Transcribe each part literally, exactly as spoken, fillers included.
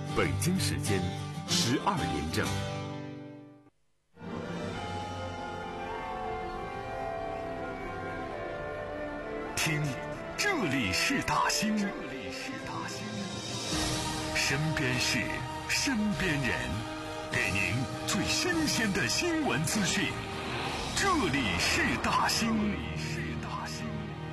北京时间十二点整。听，这里是大兴，这里是大兴，身边事，身边人，给您最新鲜的新闻资讯。这里是大兴，这里是大兴。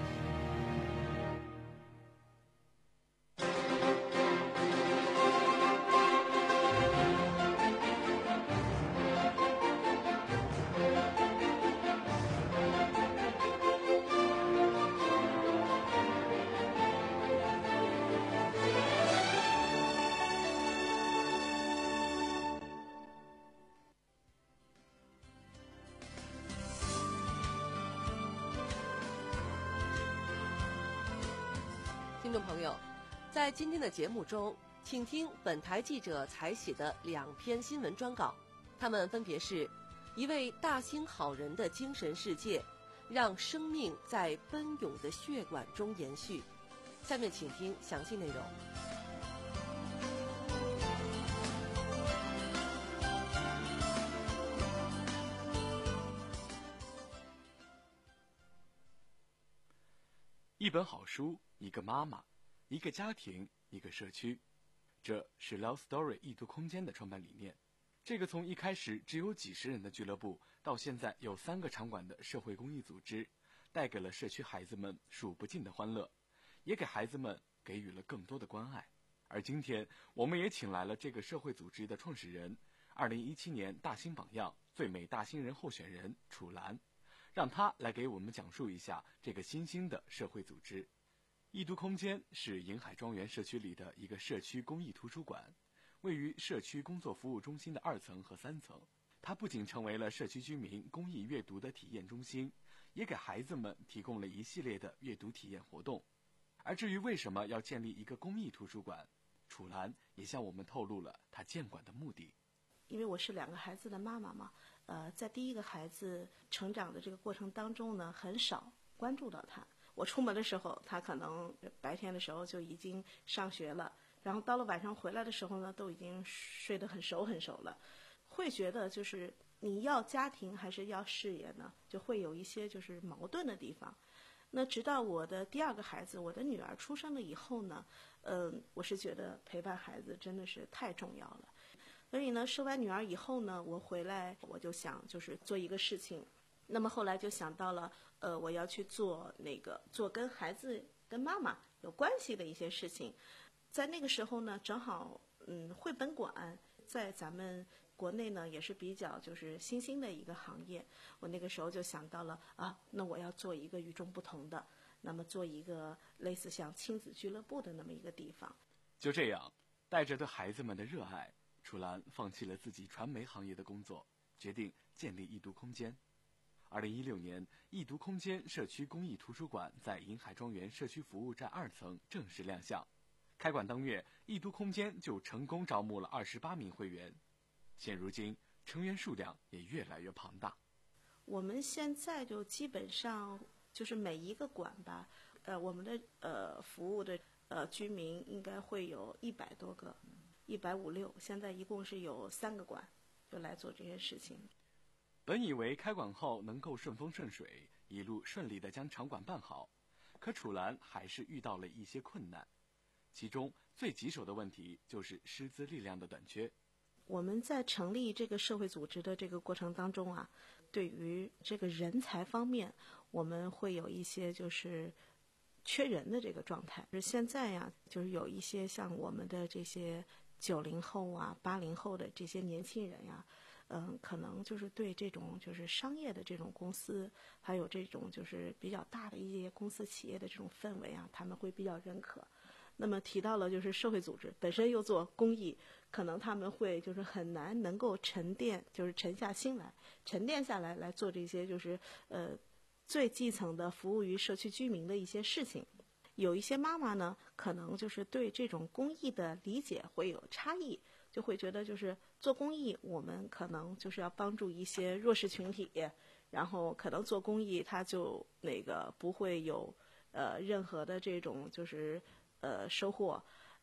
听众朋友，在今天的节目中，请听本台记者采写的两篇新闻专稿，它们分别是：一位大兴好人的精神世界，让生命在奔涌的血管中延续。下面请听详细内容。 一本好书，一个妈妈，一个家庭，一个社区，这是 Love Story 易读空间的创办理念。这个从一开始只有几十人的俱乐部，到现在有三个场馆的社会公益组织，带给了社区孩子们数不尽的欢乐，也给孩子们给予了更多的关爱。而今天，我们也请来了这个社会组织的创始人，二零一七年大兴榜样最美大兴人候选人楚岚，让他来给我们讲述一下这个新兴的社会组织。易读空间是银海庄园社区里的一个社区公益图书馆，位于社区工作服务中心的二层和三层。它不仅成为了社区居民公益阅读的体验中心，也给孩子们提供了一系列的阅读体验活动。而至于为什么要建立一个公益图书馆，楚岚也向我们透露了他建馆的目的。 因为我是两个孩子的妈妈嘛，呃，在第一个孩子成长的这个过程当中呢，很少关注到他。我出门的时候，他可能白天的时候就已经上学了，然后到了晚上回来的时候呢，都已经睡得很熟很熟了。会觉得就是你要家庭还是要事业呢，就会有一些就是矛盾的地方。那直到我的第二个孩子，我的女儿出生了以后呢，嗯、呃，我是觉得陪伴孩子真的是太重要了。所以呢，生完女儿以后呢，我回来我就想就是做一个事情。那么后来就想到了，呃，我要去做那个做跟孩子跟妈妈有关系的一些事情。在那个时候呢，正好嗯，绘本馆在咱们国内呢也是比较就是新兴的一个行业。我那个时候就想到了啊，那我要做一个与众不同的，那么做一个类似像亲子俱乐部的那么一个地方。 就这样，带着对孩子们的热爱，楚岚放弃了自己传媒行业的工作，决定建立易读空间。二零一六年，易读空间社区公益图书馆在银海庄园社区服务站二层正式亮相。开馆当月，易读空间就成功招募了二十八名会员。现如今，成员数量也越来越庞大。 我们现在就基本上就是每一个馆吧，呃，我们的呃服务的呃居民应该会有一百多个，一百五六。现在一共是有三个馆，就来做这些事情。 本以为开馆后能够顺风顺水，一路顺利地将场馆办好，可楚岚还是遇到了一些困难，其中最棘手的问题就是师资力量的短缺。 我们在成立这个社会组织的这个过程当中啊，对于这个人才方面，我们会有一些就是缺人的这个状态。就是现在呀，就是有一些像我们的这些九零后啊、八零后的这些年轻人呀，嗯，可能就是对这种就是商业的这种公司，还有这种就是比较大的一些公司企业的这种氛围啊，他们会比较认可。那么提到了就是社会组织本身又做公益，可能他们会就是很难能够沉淀，就是沉下心来，沉淀下来来做这些就是呃最基层的服务于社区居民的一些事情。有一些妈妈呢，可能就是对这种公益的理解会有差异，就会觉得就是做公益，我们可能就是要帮助一些弱势群体，然后可能做公益，它就那个不会有呃任何的这种就是呃收获。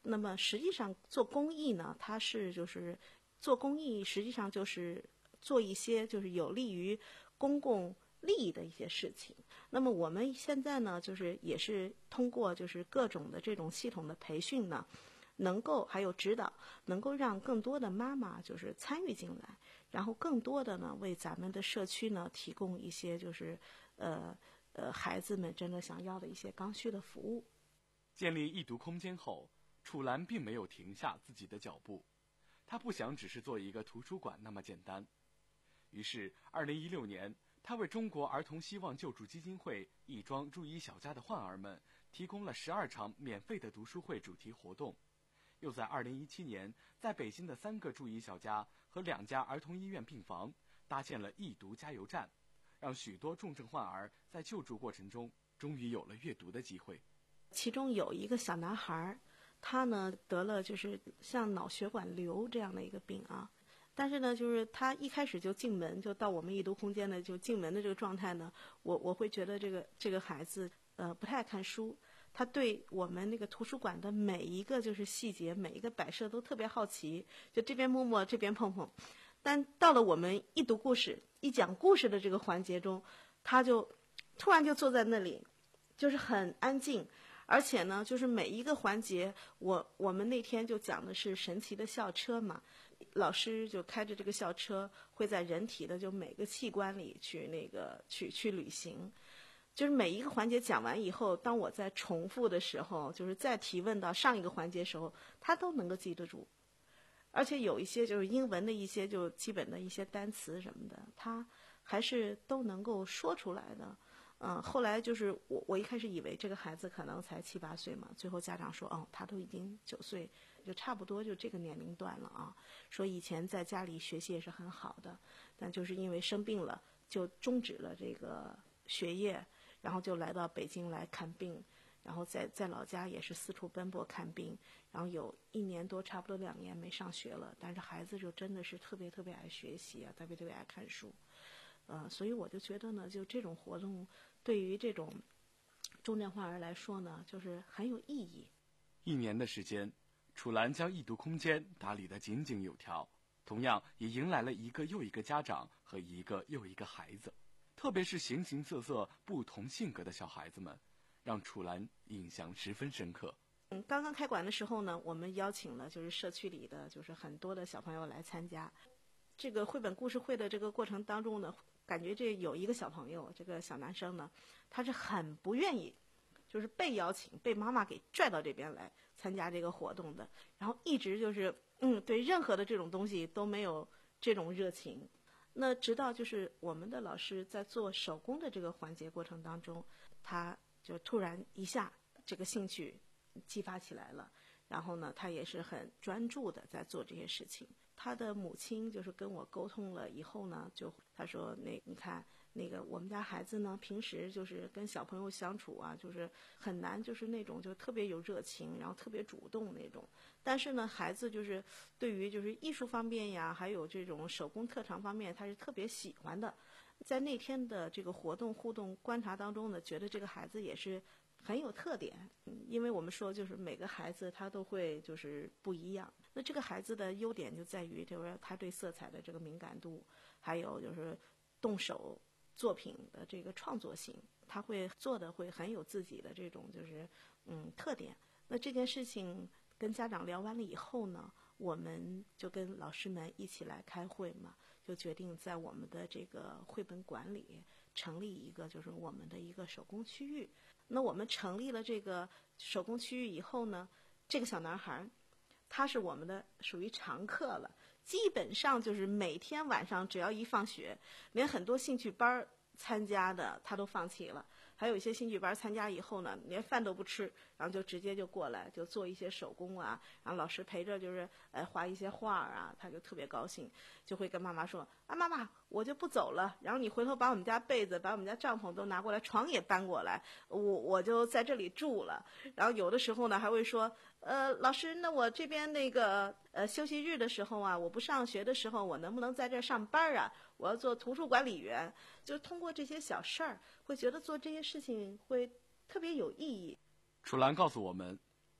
那么实际上做公益呢，它是就是做公益，实际上就是做一些就是有利于公共利益的一些事情。那么我们现在呢，就是也是通过就是各种的这种系统的培训呢，能够还有指导，能够让更多的妈妈就是参与进来，然后更多的呢为咱们的社区呢提供一些就是呃呃孩子们真的想要的一些刚需的服务。 建立易读空间后，楚岚并没有停下自己的脚步，她不想只是做一个图书馆那么简单。于是二零一六年，她为中国儿童希望救助基金会亦庄注医小家的患儿们提供了十二场免费的读书会主题活动。又在二零一七年，在北京的三个注医小家和两家儿童医院病房搭建了易读加油站，让许多重症患儿在救助过程中终于有了阅读的机会。 其中有一个小男孩，他呢得了就是像脑血管瘤这样的一个病啊，但是呢就是他一开始就进门就到我们易读空间的就进门的这个状态呢，我我会觉得这个这个孩子呃不太爱看书，他对我们那个图书馆的每一个就是细节每一个摆设都特别好奇，就这边摸摸这边碰碰。但到了我们一读故事一讲故事的这个环节中，他就突然就坐在那里，就是很安静。而且呢就是每一个环节，我我们那天就讲的是神奇的校车嘛，老师就开着这个校车会在人体的就每个器官里去那个去去旅行。就是每一个环节讲完以后，当我在重复的时候，就是再提问到上一个环节的时候，他都能够记得住。而且有一些就是英文的一些就基本的一些单词什么的，他还是都能够说出来的。嗯，后来就是我我一开始以为这个孩子可能才七八岁嘛，最后家长说，哦，他都已经九岁，就差不多就这个年龄段了啊。说以前在家里学习也是很好的，但就是因为生病了，就终止了这个学业，然后就来到北京来看病，然后在在老家也是四处奔波看病，然后有一年多差不多两年没上学了，但是孩子就真的是特别特别爱学习啊，特别特别爱看书。呃，所以我就觉得呢，就这种活动对于这种重症患儿来说呢，就是很有意义。 一年的时间，楚岚将易读空间打理得井井有条，同样也迎来了一个又一个家长和一个又一个孩子，特别是形形色色、不同性格的小孩子们，让楚岚印象十分深刻。 嗯，刚刚开馆的时候呢，我们邀请了就是社区里的就是很多的小朋友来参加。这个绘本故事会的这个过程当中呢，感觉这有一个小朋友，这个小男生呢，他是很不愿意，就是被邀请被妈妈给拽到这边来参加这个活动的，然后一直就是嗯对任何的这种东西都没有这种热情。那直到就是我们的老师在做手工的这个环节过程当中，他就突然一下这个兴趣激发起来了，然后呢他也是很专注的在做这些事情。他的母亲就是跟我沟通了以后呢，就他说那你看那个我们家孩子呢，平时就是跟小朋友相处啊，就是很难，就是那种就特别有热情，然后特别主动那种。但是呢，孩子就是对于就是艺术方面呀，还有这种手工特长方面，他是特别喜欢的。在那天的这个活动互动观察当中呢，觉得这个孩子也是很有特点，嗯，因为我们说就是每个孩子他都会就是不一样。那这个孩子的优点就在于就是他对色彩的这个敏感度，还有就是动手作品的这个创作性，他会做的会很有自己的这种就是嗯特点。那这件事情跟家长聊完了以后呢，我们就跟老师们一起来开会嘛，就决定在我们的这个绘本馆里成立一个就是我们的一个手工区域。那我们成立了这个手工区域以后呢，这个小男孩他是我们的属于常客了，基本上就是每天晚上只要一放学，连很多兴趣班参加的他都放弃了，还有一些兴趣班参加以后呢，连饭都不吃，然后就直接就过来就做一些手工啊，然后老师陪着就是呃画一些画啊，他就特别高兴，就会跟妈妈说啊，妈妈我就不走了，然后你回头把我们家被子把我们家帐篷都拿过来，床也搬过来，我我就在这里住了。然后有的时候呢还会说呃老师，那我这边那个呃休息日的时候啊，我不上学的时候，我能不能在这儿上班啊，我要做图书管理员。就通过这些小事儿会觉得做这些事情会特别有意义。 楚岚告诉我们，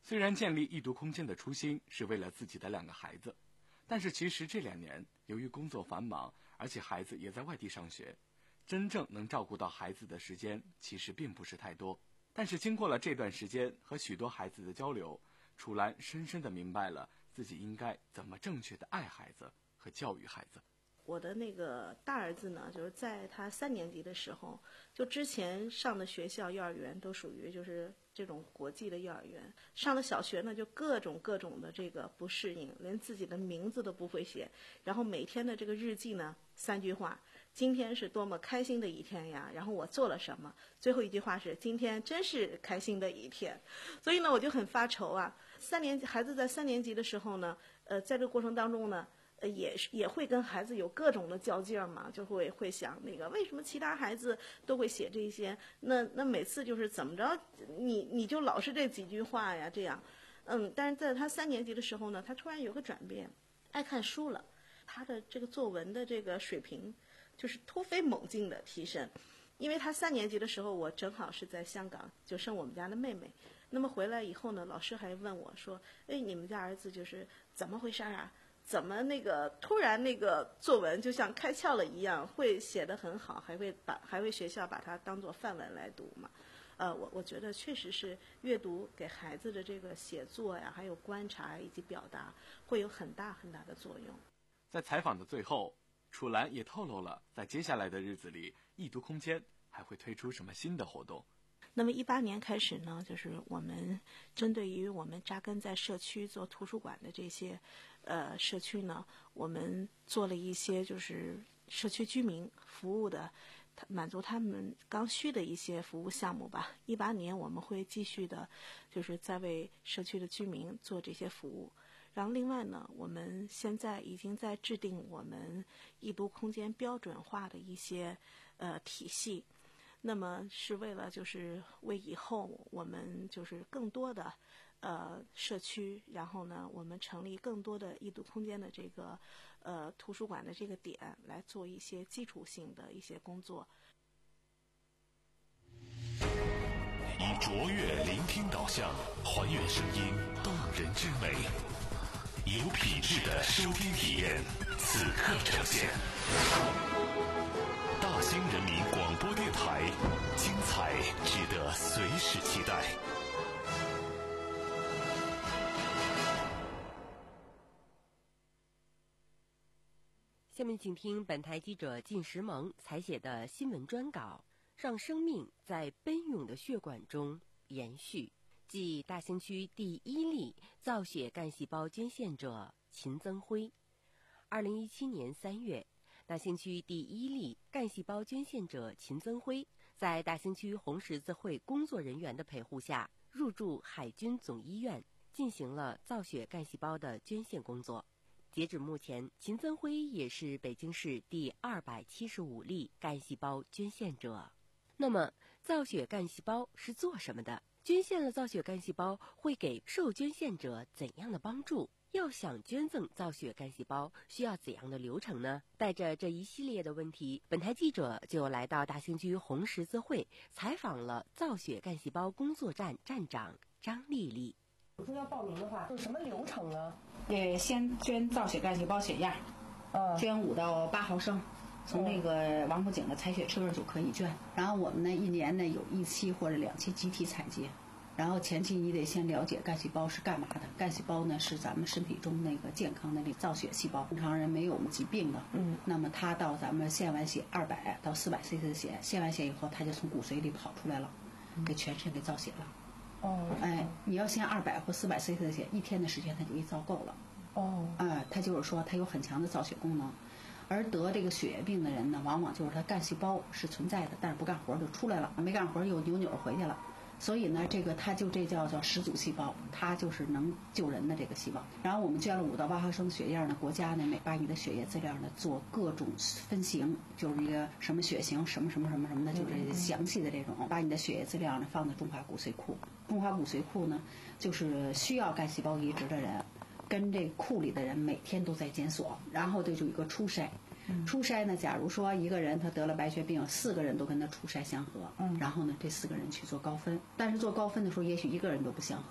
虽然建立异读空间的初心是为了自己的两个孩子，但是其实这两年由于工作繁忙，而且孩子也在外地上学，真正能照顾到孩子的时间其实并不是太多。但是经过了这段时间和许多孩子的交流，楚岚深深地明白了自己应该怎么正确地爱孩子和教育孩子。 我的那个大儿子呢，就是在他三年级的时候，就之前上的学校幼儿园都属于就是这种国际的幼儿园，上的小学呢就各种各种的这个不适应，连自己的名字都不会写，然后每天的这个日记呢三句话，今天是多么开心的一天呀，然后我做了什么，最后一句话是今天真是开心的一天。所以呢我就很发愁啊，三年级孩子在三年级的时候呢，呃，在这个过程当中呢呃，也是也会跟孩子有各种的较劲儿嘛，就会会想那个为什么其他孩子都会写这些，那那每次就是怎么着，你你就老是这几句话呀，这样，嗯，但是在他三年级的时候呢，他突然有个转变，爱看书了，他的这个作文的这个水平就是突飞猛进的提升。因为他三年级的时候，我正好是在香港就生我们家的妹妹，那么回来以后呢，老师还问我说，哎，你们家儿子就是怎么回事啊？怎么那个突然那个作文就像开窍了一样，会写得很好，还会把还会学校把它当作范文来读嘛？呃，我我觉得确实是阅读给孩子的这个写作呀，还有观察以及表达，会有很大很大的作用。 在采访的最后，楚岚也透露了在接下来的日子里，异读空间还会推出什么新的活动。 那么一八年开始呢，就是我们针对于我们扎根在社区做图书馆的这些呃社区呢，我们做了一些就是社区居民服务的，满足他们刚需的一些服务项目吧。一八年我们会继续的，就是在为社区的居民做这些服务。然后另外呢，我们现在已经在制定我们异读空间标准化的一些呃体系。那么是为了就是为以后我们就是更多的呃社区，然后呢我们成立更多的异读空间的这个呃图书馆的这个点来做一些基础性的一些工作。 以卓越聆听导向，还原声音动人之美，有品质的收听体验，此刻呈现。大兴人民广播电台，精彩值得随时期待。 下面请听本台记者靳石萌采写的新闻专稿，让生命在奔涌的血管中延续。即大兴区第一例造血干细胞捐献者秦增辉。二零一七年三月，大兴区第一例干细胞捐献者秦增辉，在大兴区红十字会工作人员的陪护下，入住海军总医院，进行了造血干细胞的捐献工作。截止目前，秦增辉也是北京市第二百七十五例干细胞捐献者。那么，造血干细胞是做什么的？捐献了造血干细胞会给受捐献者怎样的帮助？要想捐赠造血干细胞，需要怎样的流程呢？带着这一系列的问题，本台记者就来到大兴区红十字会，采访了造血干细胞工作站站长张丽丽。 我说要报名的话，是什么流程啊？ 得先捐造血干细胞血样， 嗯， 捐五到八毫升，从那个王府井的采血车就可以捐。然后我们呢，一年呢有一期或者两期集体采集。然后前期你得先了解干细胞是干嘛的。干细胞呢是咱们身体中那个健康的那造血细胞，正常人没有疾病的。 嗯， 那么它到咱们献完血二百到四百 C C 的血，献完血以后，它就从骨髓里跑出来了，给全身给造血了。 哦， 哎，你要献二百或四百 C C 的血，一天的时间它就一造够了。 哦， 哎，它就是说它有很强的造血功能。而得这个血液病的人呢，往往就是他干细胞是存在的，但是不干活就出来了，没干活又扭扭回去了。所以呢，这个它就这叫叫始祖细胞，它就是能救人的这个细胞。然后我们捐了五到八毫升血样呢，国家呢每把你的血液资料呢做各种分型，就是一个什么血型，什么什么什么什么的，就是详细的这种，把你的血液资料呢放在中华骨髓库。中华骨髓库呢，就是需要干细胞移植的人，跟这库里的人每天都在检索，然后这就有一个初筛。初筛呢，假如说一个人他得了白血病，四个人都跟他初筛相合， 嗯， 然后呢，这四个人去做高分，但是做高分的时候，也许一个人都不相合，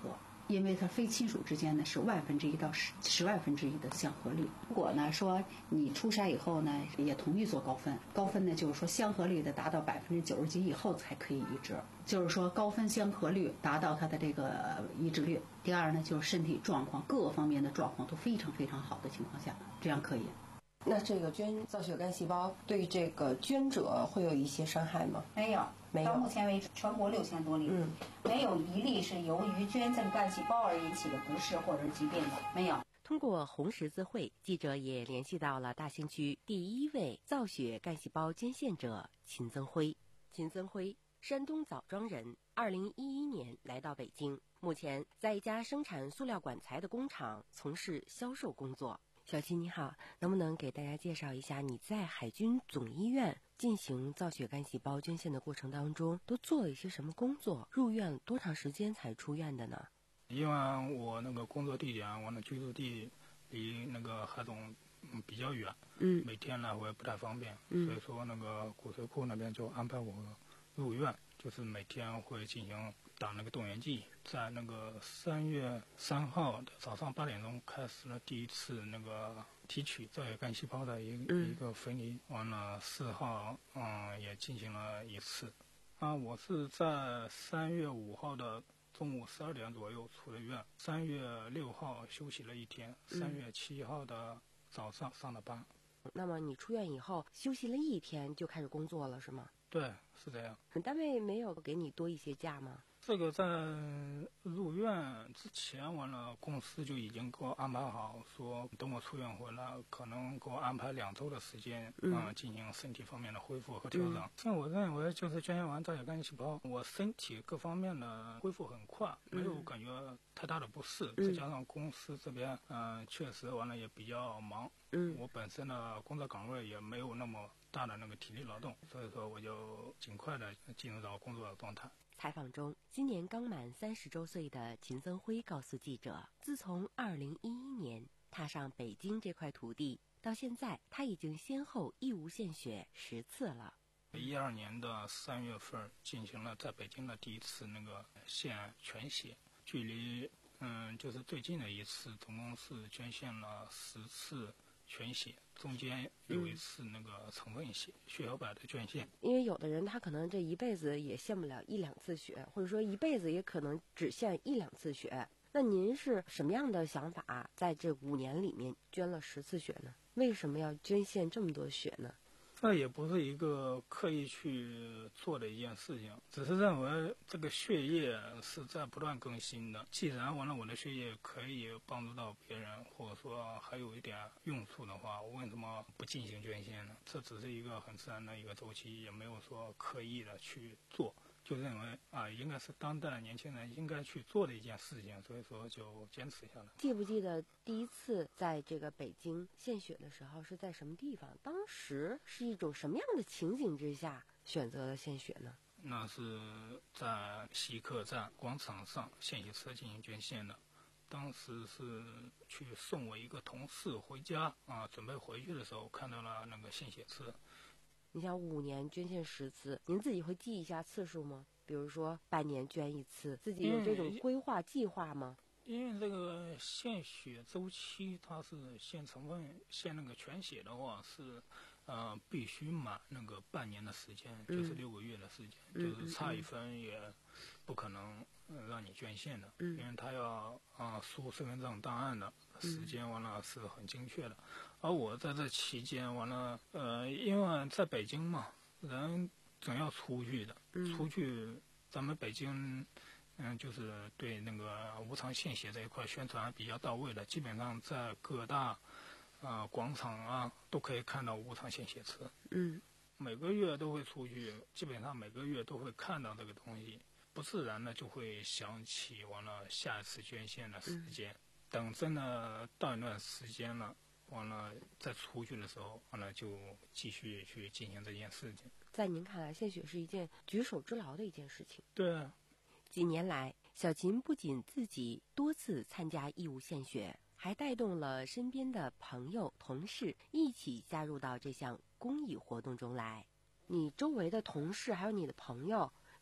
因为它非亲属之间呢是万分之一到十十万分之一的相合率。如果呢说你出筛以后呢也同意做高分，高分呢就是说相合率的达到百分之九十几以后才可以移植，就是说高分相合率达到它的这个移植率。第二呢就是身体状况各方面的状况都非常非常好的情况下，这样可以。 那这个捐造血干细胞对这个捐者会有一些伤害吗？ 没有， 没有。 到目前为止，全国六千多例， 嗯， 没有一例是由于捐赠干细胞而引起的不适或者是疾病的，没有。 通过红十字会，记者也联系到了大兴区第一位造血干细胞捐献者秦增辉。秦增辉，山东枣庄人，二零一一年来到北京，目前在一家生产塑料管材的工厂从事销售工作。小齐你好，能不能给大家介绍一下你在海军总医院进行造血干细胞捐献的过程当中都做了一些什么工作？入院多长时间才出院的呢？ 因为我那个工作地点，我的居住地离那个海总比较远， 嗯， 每天来回不太方便， 嗯， 所以说那个骨髓库那边就安排我入院，就是每天会进行打那个动员剂。在那个三月三号的早上八点钟开始了第一次那个提取造血干细胞的一、嗯、一个分离，完了四号嗯也进行了一次。啊，我是在三月五号的中午十二点左右出的院，三月六号休息了一天，三月七号的早上上的班。 嗯、那么你出院以后休息了一天就开始工作了是吗？ 对，是这样。 单位没有给你多一些假吗？ 这个在入院之前，完了公司就已经给我安排好，说等我出院回来，可能给我安排两周的时间，嗯、呃，进行身体方面的恢复和调整。像、嗯、我认为，就是捐献完造血干细胞，我身体各方面的恢复很快，没有感觉太大的不适。嗯、再加上公司这边，嗯、呃，确实完了也比较忙，嗯，我本身的工作岗位也没有那么大的那个体力劳动，所以说我就尽快的进入到工作的状态。 采访中，今年刚满三十周岁的秦增辉告诉记者，自从二零一一年踏上北京这块土地，到现在他已经先后义务献血十次了。 一二年的三月份进行了在北京的第一次那个献全血，距离嗯就是最近的一次，总共是捐献了十次全血，中间有一次那个成分血、嗯、血小板的捐献。 因为有的人他可能这一辈子也献不了一两次血，或者说一辈子也可能只献一两次血。那您是什么样的想法，在这五年里面捐了十次血呢？为什么要捐献这么多血呢？ 这也不是一个刻意去做的一件事情，只是认为这个血液是在不断更新的。既然完了我的血液可以帮助到别人，或者说还有一点用处的话，我为什么不进行捐献呢？这只是一个很自然的一个周期，也没有说刻意的去做，就认为啊，应该是当代的年轻人应该去做的一件事情，所以说就坚持下来。 记不记得第一次在这个北京献血的时候是在什么地方？当时是一种什么样的情景之下选择了献血呢？ 那是在西客站广场上献血车进行捐献的。当时是去送我一个同事回家啊，准备回去的时候看到了那个献血车。 你想五年捐献十次，您自己会记一下次数吗？比如说半年捐一次，自己有这种规划计划吗？ 因为这个献血周期，它是献成分、献那个全血的话是，呃，必须满那个半年的时间，嗯、就是六个月的时间，嗯、就是差一分也不可能、呃、让你捐献的，嗯、因为他要啊输身份证档案的时间完了是很精确的。而我在这期间完了，呃，因为在北京嘛，人总要出去的，嗯、出去咱们北京。嗯，就是对那个无偿献血这一块宣传比较到位的，基本上在各大啊、呃、广场啊都可以看到无偿献血车。嗯，每个月都会出去，基本上每个月都会看到这个东西，不自然的就会想起完了下一次捐献的时间。嗯、等真的到一段时间了，完了再出去的时候，完了就继续去进行这件事情。 在您看来，献血是一件举手之劳的一件事情。 对。 几年来，小秦不仅自己多次参加义务献血，还带动了身边的朋友、同事一起加入到这项公益活动中来。你周围的同事还有你的朋友，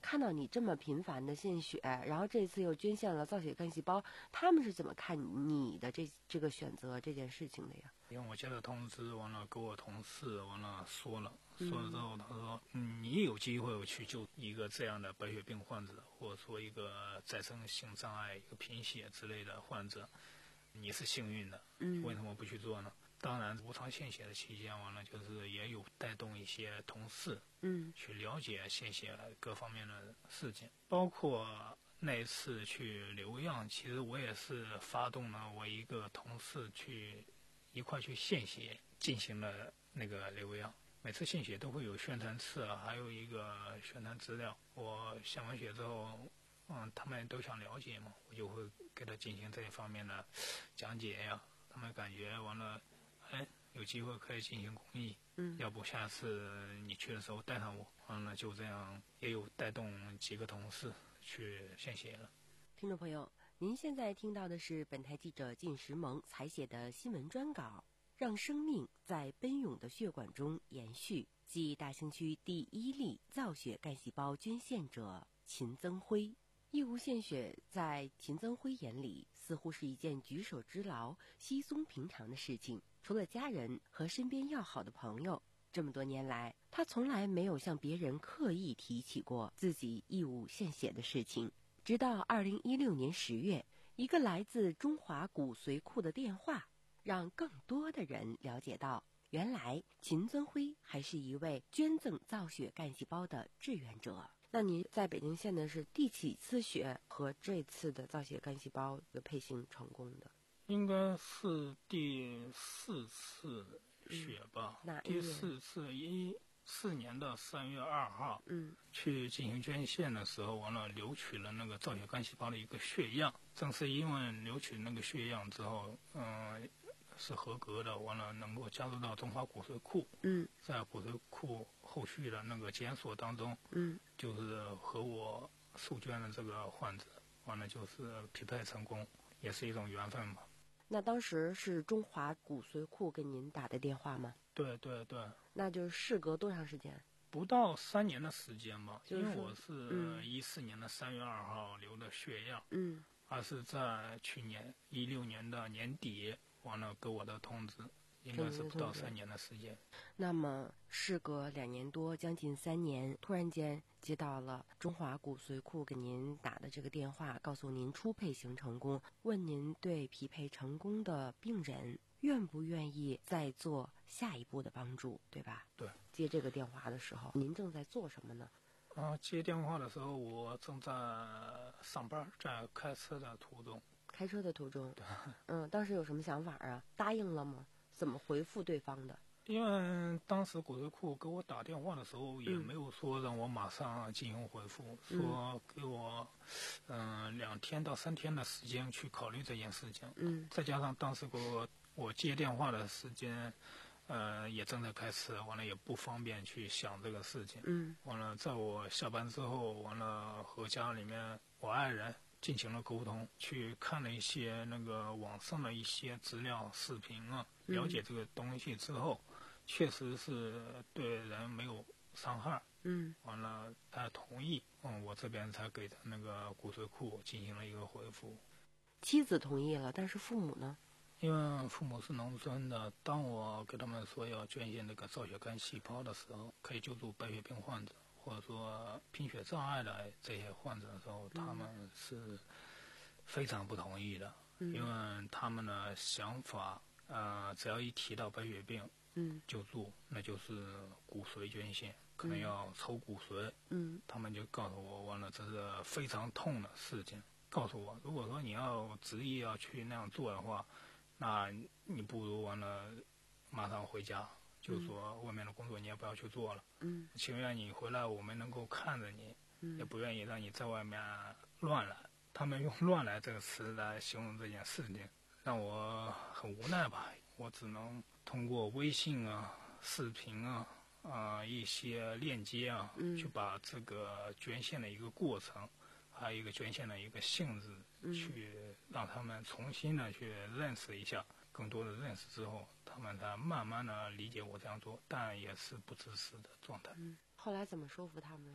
看到你这么频繁的献血，然后这次又捐献了造血干细胞，他们是怎么看你的这这个选择这件事情的呀？ 因为我接到通知，完了跟我同事完了说了，说了之后他说，嗯，你有机会去救一个这样的白血病患者，或者说一个再生性障碍、一个贫血之类的患者，你是幸运的， 嗯， 为什么不去做呢？当然，无偿献血的期间，完了就是也有带动一些同事， 嗯， 去了解献血各方面的事情，包括那一次去留样，其实我也是发动了我一个同事去一块去献血，进行了那个留样。每次献血都会有宣传册，还有一个宣传资料。我献完血之后，嗯，他们都想了解嘛，我就会给他进行这一方面的讲解呀。他们感觉完了，哎，有机会可以进行公益， 嗯， 要不下次你去的时候带上我，完了就这样也有带动几个同事去献血了。 听众朋友，您现在听到的是本台记者靳石萌采写的新闻专稿，让生命在奔涌的血管中延续，即大兴区第一例造血干细胞捐献者秦增辉。义务献血在秦增辉眼里似乎是一件举手之劳、稀松平常的事情，除了家人和身边要好的朋友，这么多年来他从来没有向别人刻意提起过自己义务献血的事情。直到二零一六年十月，一个来自中华骨髓库的电话，让更多的人了解到，原来秦增辉还是一位捐赠造血干细胞的志愿者。那您在北京献的是第几次血和这次的造血干细胞的配型成功的？ 应该是第四次血吧。 嗯、 第四次一四年的三月二号， 嗯， 去进行捐献的时候，完了留取了那个造血干细胞的一个血样。正是因为留取那个血样之后，嗯，是合格的，完了能够加入到中华骨髓库。 嗯， 在骨髓库后续的那个检索当中， 嗯， 就是和我受捐的这个患者，完了就是匹配成功，也是一种缘分吧。 那当时是中华骨髓库给您打的电话吗？ 对对对。 那就是事隔多长时间？ 不到三年的时间吧， 就是、 因为我是一四年的三月二号留的血样， 嗯， 而是在去年一六年的年底完了给我的通知，应该是不到三年的时间。 那么事隔两年多，将近三年，突然间接到了中华骨髓库给您打的这个电话，告诉您初配型成功，问您对匹配成功的病人愿不愿意再做下一步的帮助，对吧？ 对。 接这个电话的时候，您正在做什么呢？ 啊，接电话的时候，我正在上班，在开车的途中。 开车的途中。嗯，当时有什么想法啊？答应了吗？怎么回复对方的？ 因为当时骨髓库给我打电话的时候，也没有说让我马上进行回复， 嗯、 说给我嗯、呃、两天到三天的时间去考虑这件事情。 嗯， 再加上当时给我我接电话的时间，呃也正在开车，完了也不方便去想这个事情。 嗯， 完了在我下班之后，完了和家里面我爱人进行了沟通，去看了一些那个网上的一些资料视频啊，了解这个东西之后，嗯、确实是对人没有伤害。 嗯， 完了他同意，嗯，我这边才给他那个骨髓库进行了一个回复。 妻子同意了，但是父母呢？ 因为父母是农村的，当我给他们说要捐献那个造血干细胞的时候，可以救助白血病患者或者说贫血障碍的这些患者的时候，他们是非常不同意的。 嗯、 因为他们的想法，呃，只要一提到白血病， 嗯， 救助，那就是骨髓捐献，可能要抽骨髓， 嗯， 他们就告诉我，完了这是非常痛的事情，告诉我，如果说你要执意要去那样做的话，那你不如完了马上回家，就是说外面的工作你也不要去做了， 嗯， 情愿你回来我们能够看着你， 嗯， 也不愿意让你在外面乱来。他们用乱来这个词来形容这件事情，让我很无奈吧。我只能通过微信啊、视频啊、啊、呃、一些链接啊、 嗯， 去把这个捐献的一个过程，还有一个捐献的一个性质， 嗯， 去让他们重新的去认识一下，更多的认识之后，他们才慢慢的理解我这样做，但也是不支持的状态。 嗯，后来怎么说服他们了呢？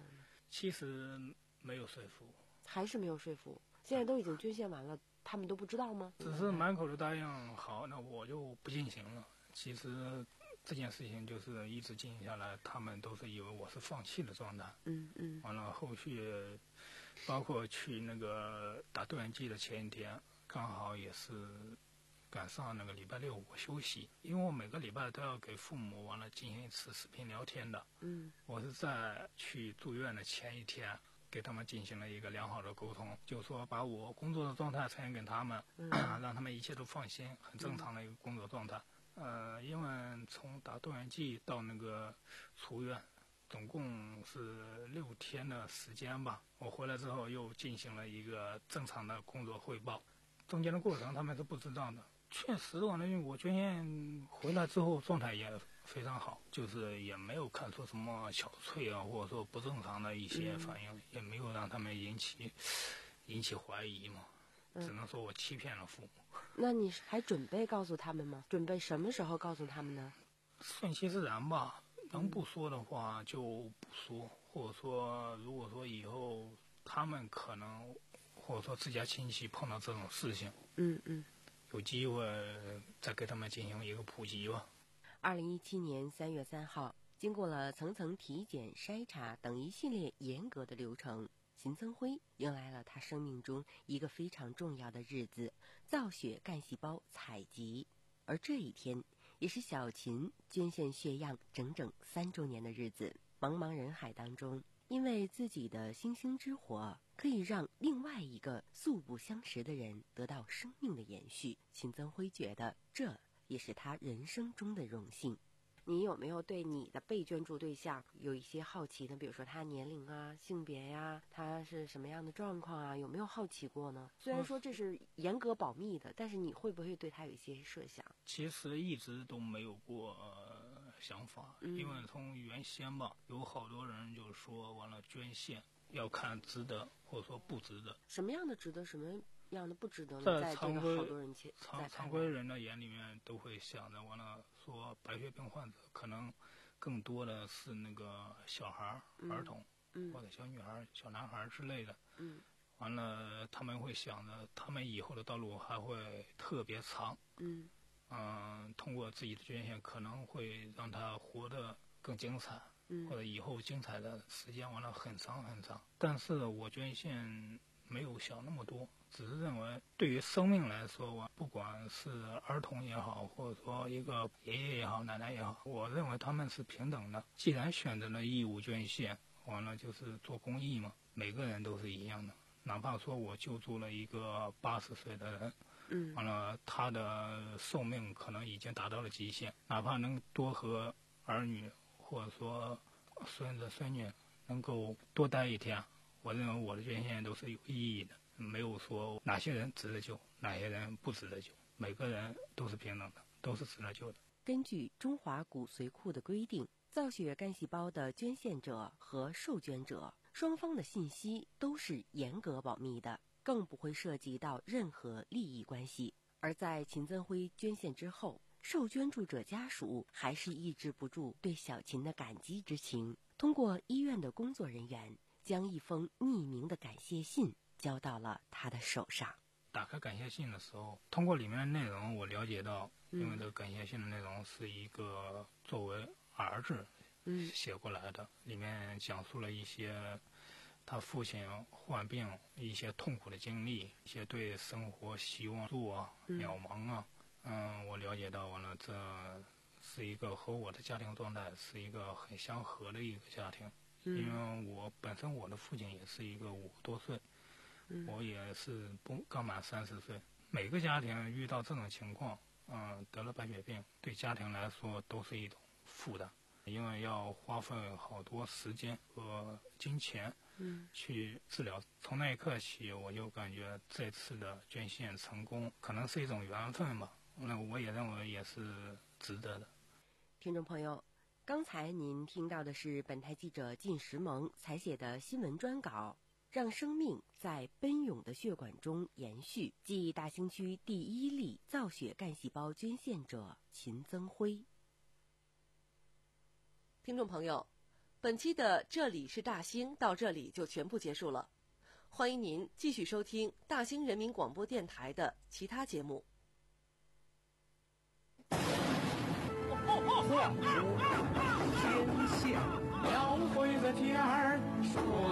其实没有说服， 还是没有说服。现在都已经捐献完了，他们都不知道吗？ 只是满口的答应好，那我就不进行了。其实这件事情就是一直进行下来，他们都是以为我是放弃的状态。 嗯嗯。 完了后续，包括去那个打动员季的前一天，刚好也是赶上那个礼拜六我休息，因为我每个礼拜都要给父母完了进行一次视频聊天的。 嗯。 我是在去住院的前一天，给他们进行了一个良好的沟通，就是说把我工作的状态呈现给他们， 嗯、 让他们一切都放心，很正常的一个工作状态。嗯呃，因为从打动员季到那个出院，总共是六天的时间吧。我回来之后又进行了一个正常的工作汇报，中间的过程他们是不知道的。确实，完了，我捐献回来之后状态也非常好，就是也没有看出什么憔悴啊，或者说不正常的一些反应，嗯、也没有让他们引起引起怀疑嘛。只能说我欺骗了父母。 那你还准备告诉他们吗？准备什么时候告诉他们呢？ 顺其自然吧，能不说的话就不说，或者说如果说以后他们可能或者说自家亲戚碰到这种事情， 嗯嗯， 有机会再给他们进行一个普及吧。 二零一七年三月三号，经过了层层体检、筛查等一系列严格的流程，秦增辉迎来了他生命中一个非常重要的日子——造血干细胞采集。而这一天，也是小秦捐献血样整整三周年的日子。茫茫人海当中，因为自己的星星之火可以让另外一个素不相识的人得到生命的延续，秦增辉觉得这也是他人生中的荣幸。你有没有对你的被捐助对象有一些好奇呢？比如说他年龄啊、性别呀、他是什么样的状况啊，有没有好奇过呢？虽然说这是严格保密的，但是你会不会对他有一些设想？ 其实一直都没有过、呃、想法、嗯、因为从原先吧，有好多人就说完了捐献要看值得或者说不值得。 什么样的值得，什么样的不值得呢？在这个好多人前， 常常规人的眼里面都会想着，完了说白血病患者可能更多的是那个小孩、嗯、儿童、嗯、或者小女孩、小男孩之类的。 嗯， 完了他们会想着，他们以后的道路还会特别长。 嗯， 嗯、呃，通过自己的捐献，可能会让他活得更精彩。 嗯， 或者以后精彩的时间完了很长很长。但是我捐献没有想那么多，只是认为对于生命来说，我不管是儿童也好，或者说一个爷爷也好、奶奶也好，我认为他们是平等的。既然选择了义务捐献，完了就是做公益嘛，每个人都是一样的。哪怕说我救助了一个八十岁的人， 嗯， 完了他的寿命可能已经达到了极限，哪怕能多和儿女或者说孙子孙女能够多待一天，我认为我的捐献都是有意义的，没有说哪些人值得救，哪些人不值得救，每个人都是平等的，都是值得救的。 根据中华骨髓库的规定，造血干细胞的捐献者和受捐者双方的信息都是严格保密的，更不会涉及到任何利益关系。而在秦增辉捐献之后，受捐助者家属还是抑制不住对小秦的感激之情，通过医院的工作人员将一封匿名的感谢信交到了他的手上。 打开感谢信的时候，通过里面的内容我了解到，因为这个感谢信的内容是一个作为儿子写过来的，里面讲述了一些他父亲患病一些痛苦的经历，一些对生活希望度啊、渺茫啊。嗯，我了解到完了，这是一个和我的家庭状态是一个很相合的一个家庭。 嗯、 因为我本身我的父亲也是一个五十多岁， 嗯、 我也是不刚满三十岁。每个家庭遇到这种情况，嗯，得了白血病，对家庭来说都是一种负担，因为要花费好多时间和金钱， 嗯， 去治疗。从那一刻起，我就感觉这次的捐献成功，可能是一种缘分吧。那我也认为也是值得的。 听众朋友，刚才您听到的是本台记者靳石萌采写的新闻专稿，让生命在奔涌的血管中延续，记忆大兴区第一例造血干细胞捐献者秦增辉。 听众朋友，本本期的这里是大兴到这里就全部结束了，欢迎您继续收听大兴人民广播电台的其他节目。 天下描绘的天儿说